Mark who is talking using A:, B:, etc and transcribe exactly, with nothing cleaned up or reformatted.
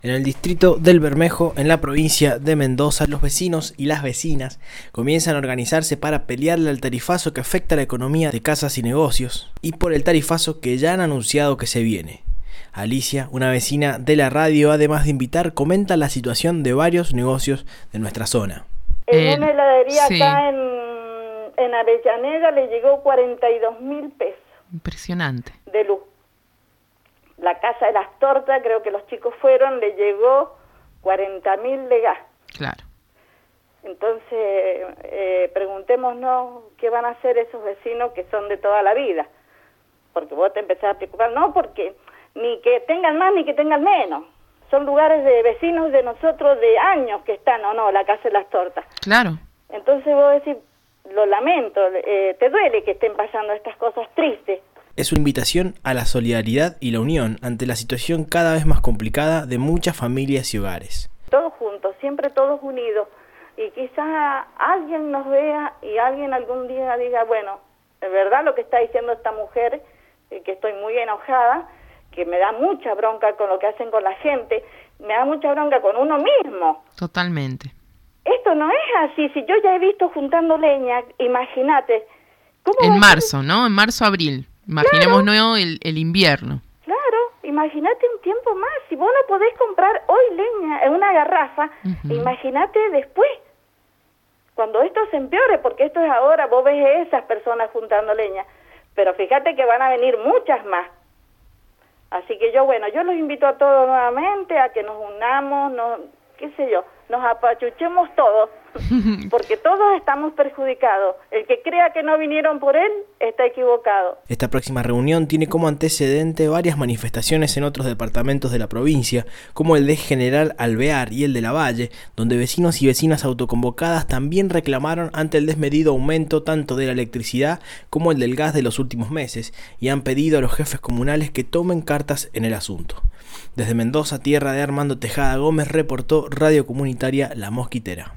A: En el distrito del Bermejo, en la provincia de Mendoza, los vecinos y las vecinas comienzan a organizarse para pelearle al tarifazo que afecta a la economía de casas y negocios, y por el tarifazo que ya han anunciado que se viene. Alicia, una vecina de la radio, además de invitar, comenta la situación de varios negocios de nuestra zona.
B: En una heladería
C: sí.
B: acá en, en Avellaneda le llegó cuarenta y dos mil pesos
C: Impresionante.
B: de luz. La Casa de las Tortas, creo que los chicos fueron, le llegó cuarenta mil de gas.
C: Claro.
B: Entonces, eh, preguntémonos qué van a hacer esos vecinos que son de toda la vida. Porque vos te empezás a preocupar, no porque ni que tengan más ni que tengan menos. Son lugares de vecinos de nosotros de años que están, o no, la Casa de las Tortas.
C: Claro.
B: Entonces vos decís, lo lamento, eh, te duele que estén pasando estas cosas tristes.
A: Es una invitación a la solidaridad y la unión ante la situación cada vez más complicada de muchas familias y hogares.
B: Todos juntos, siempre todos unidos. Y quizás alguien nos vea y alguien algún día diga, bueno, es verdad lo que está diciendo esta mujer, eh, que estoy muy enojada, que me da mucha bronca con lo que hacen con la gente, me da mucha bronca con uno mismo.
C: Totalmente.
B: Esto no es así, si yo ya he visto juntando leña, imagínate.
C: En marzo, ¿no? En marzo, abril. Imaginémonos claro. el, el invierno.
B: Claro, imagínate un tiempo más. Si vos no podés comprar hoy leña en una garrafa, uh-huh. imagínate después, cuando esto se empeore, porque esto es ahora, vos ves esas personas juntando leña, pero fíjate que van a venir muchas más. Así que yo, bueno, yo los invito a todos nuevamente a que nos unamos, no, qué sé yo, nos apachuchemos todos, porque todos estamos perjudicados. El que crea que no vinieron por él está equivocado.
A: Esta próxima reunión tiene como antecedente varias manifestaciones en otros departamentos de la provincia, como el de General Alvear y el de Lavalle, donde vecinos y vecinas autoconvocadas también reclamaron ante el desmedido aumento tanto de la electricidad como el del gas de los últimos meses, y han pedido a los jefes comunales que tomen cartas en el asunto. Desde Mendoza, tierra de Armando Tejada Gómez, reportó Radio Comunitaria La Mosquitera.